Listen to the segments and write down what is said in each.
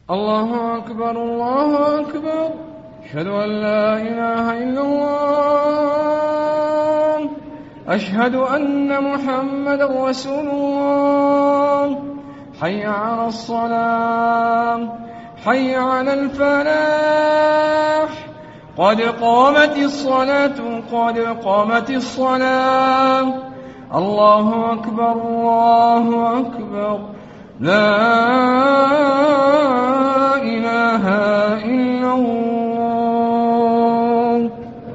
الله أكبر الله أكبر. أشهد أن لا إله إلا الله. أشهد أن محمدا رسول الله. حي على الصلاة، حي على الفلاح، قد قامت الصلاة، قد قامت الصلاة. الله أكبر الله أكبر. لا إله إلا الله.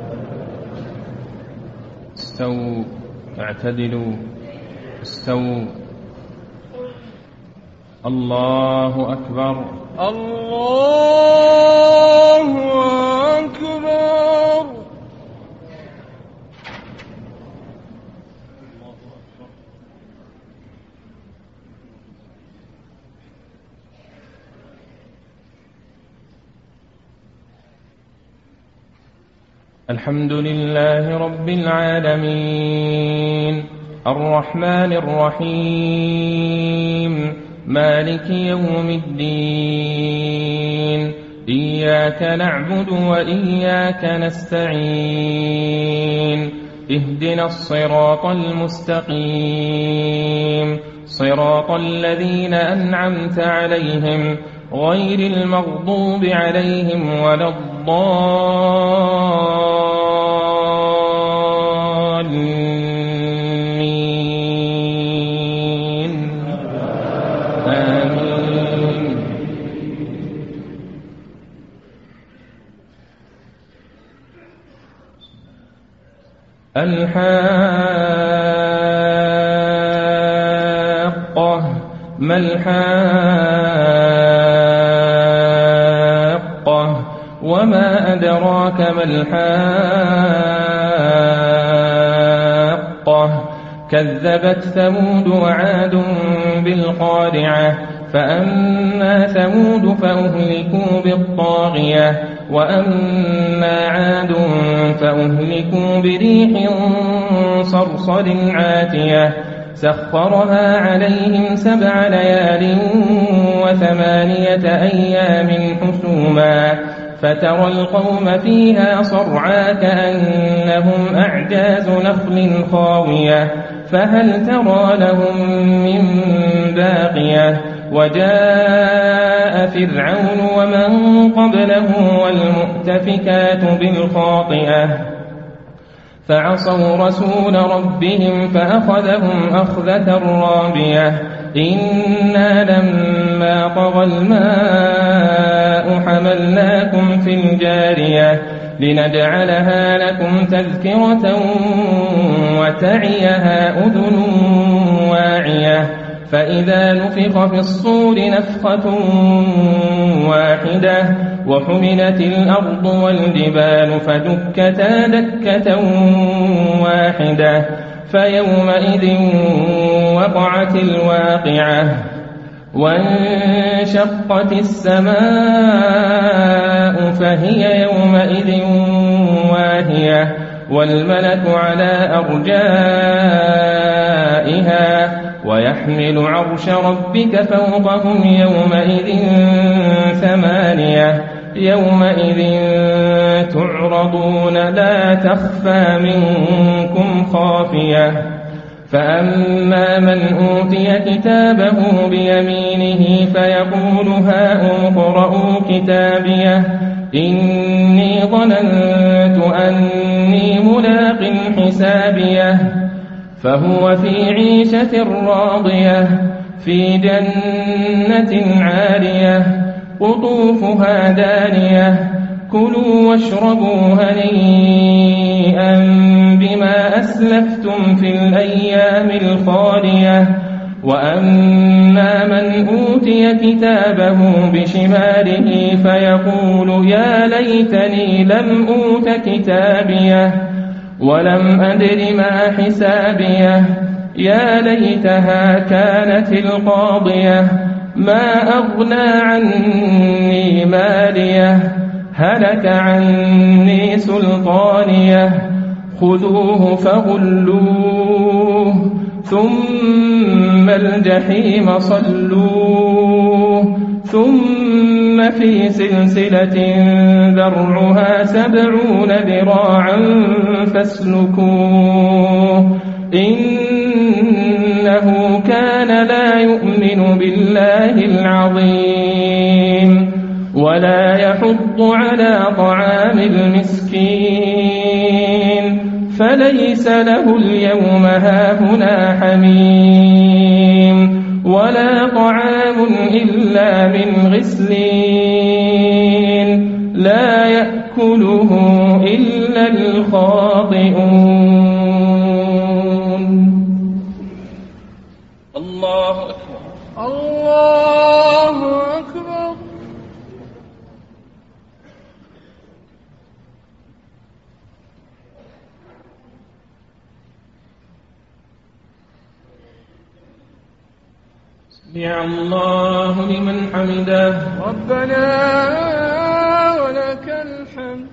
استووا، اعتدلوا، استووا. الله أكبر الله أكبر. الحمد لله رب العالمين، الرحمن الرحيم، مالك يوم الدين. إياك نعبد وإياك نستعين. اهدنا الصراط المستقيم، صراط الذين أنعمت عليهم غير المغضوب عليهم ولا الضالين. آمين. الحاقة، ما الحاقة، وما أدراك ما الحاقة. كذبت ثمود وعاد بالقارعة، فأما ثمود فأهلكوا بالطاغية، وأما عاد فأهلكوا بريح صرصر عاتية سخرها عليهم 7 ليال و8 أيام حسوما، فترى القوم فيها صرعى كأنهم أعجاز نخل خاوية، فهل ترى لهم من باقية. وجاء فرعون ومن قبله والمؤتفكات بالخاطئة، فعصوا رسول ربهم فأخذهم أخذة رابية. إنا لما طغى الماء حملناكم في الجارية لنجعلها لكم تذكرة وتعيها أذن واعية. فإذا نفخ في الصور نفخة واحدة وحملت الأرض والجبال فدكتا دكة واحدة، فيومئذ وقعت الواقعة. وانشقت السماء فهي يومئذ واهية، والملك على أرجائها، ويحمل عرش ربك فوقهم يومئذ 8. يومئذ تعرضون لا تخفى منكم خافية. فأما من أوتي كتابه بيمينه فيقول هاؤم اقرءوا كتابيه إني ظننت أني ملاق حسابيه، فهو في عيشة راضية في جنة عالية قطوفها دانية. كلوا واشربوا هنيئا بما أسلفتم في الأيام الخالية. وأما من أوتي كتابه بشماله فيقول يا ليتني لم أوت كتابيه ولم أدر ما حسابيه، يا ليتها كانت القاضية ما أغنى عني ماليه، هلك عني سلطانيه. خذوه فغلوه ثم الجحيم صلوه ثم ثم في سلسلة ذرعها 70 ذراعا فاسلكوه إنه كان لا يؤمن بالله العظيم ولا يحض على طعام المسكين فليس له اليوم هاهنا حميم ولا طعام إلا من غسلين لا يأكله إلا الخاطئون. الله أكبر الله أكبر. سمع الله لمن حمده ربنا ولك الحمد.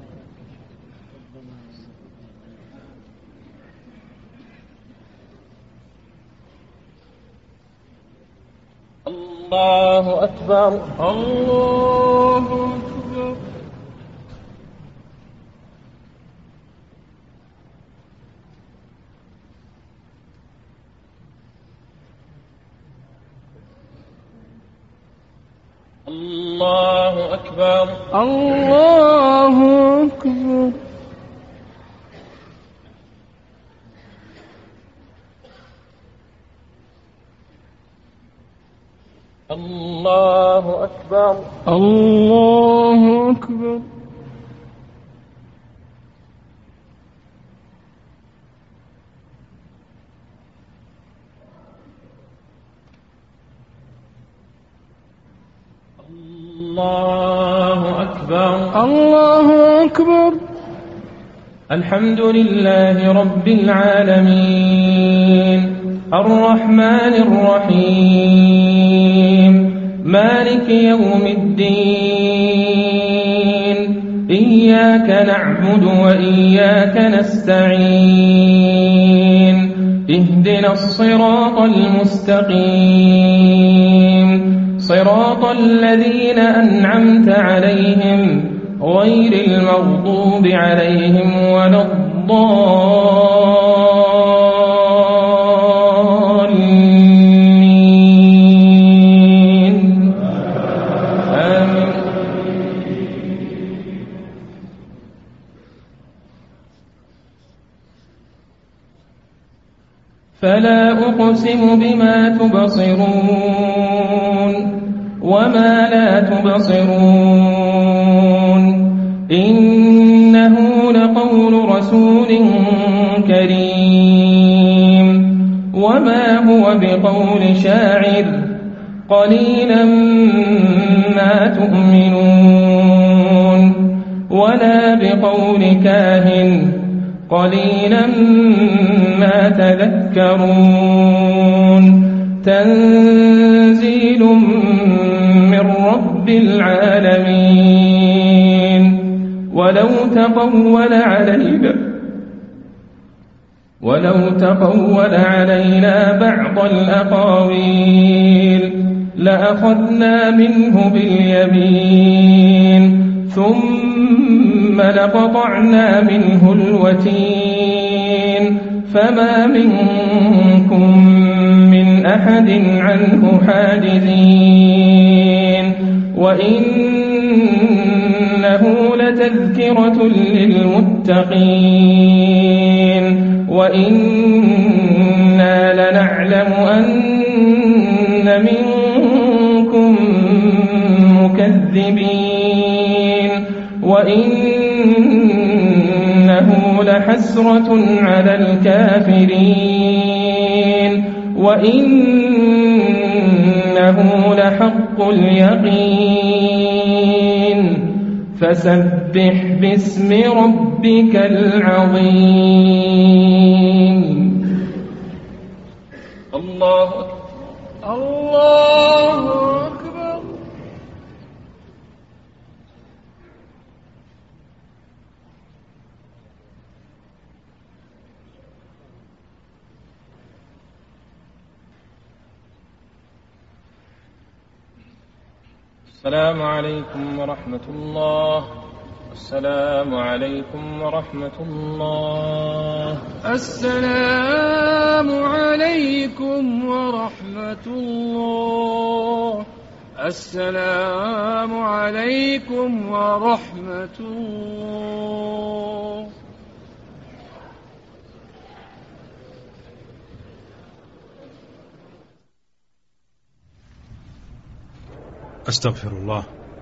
الله أكبر الله أكبر. الله أكبر الله أكبر. الله أكبر الله أكبر. الله أكبر الله أكبر. الحمد لله رب العالمين الرحمن الرحيم مالك يوم الدين إياك نعبد وإياك نستعين اهدنا الصراط المستقيم صراط الذين أنعمت عليهم غير المغضوب عليهم ولا الضالين آمين. فلا أقسم بما تبصرون وما لا تبصرون إنه لقول رسول كريم وما هو بقول شاعر قليلا ما تؤمنون ولا بقول كاهن قليلا ما تذكرون تنزيل من رب العالمين ولو تقول علينا بعض الأقاويل لأخذنا منه باليمين ثم لقطعنا منه الوتين فما منكم من أحد عنه حاجزين وإنه لتذكرة للمتقين وإنا لنعلم أن منكم مكذبين وإنه لحسرة على الكافرين وإنه لحق اليقين فسبح باسم ربك العظيم. الله الله أكبر. السلام عليكم ورحمة الله. السلام عليكم ورحمة الله. السلام عليكم ورحمة الله. السلام عليكم ورحمة الله. أستغفر الله.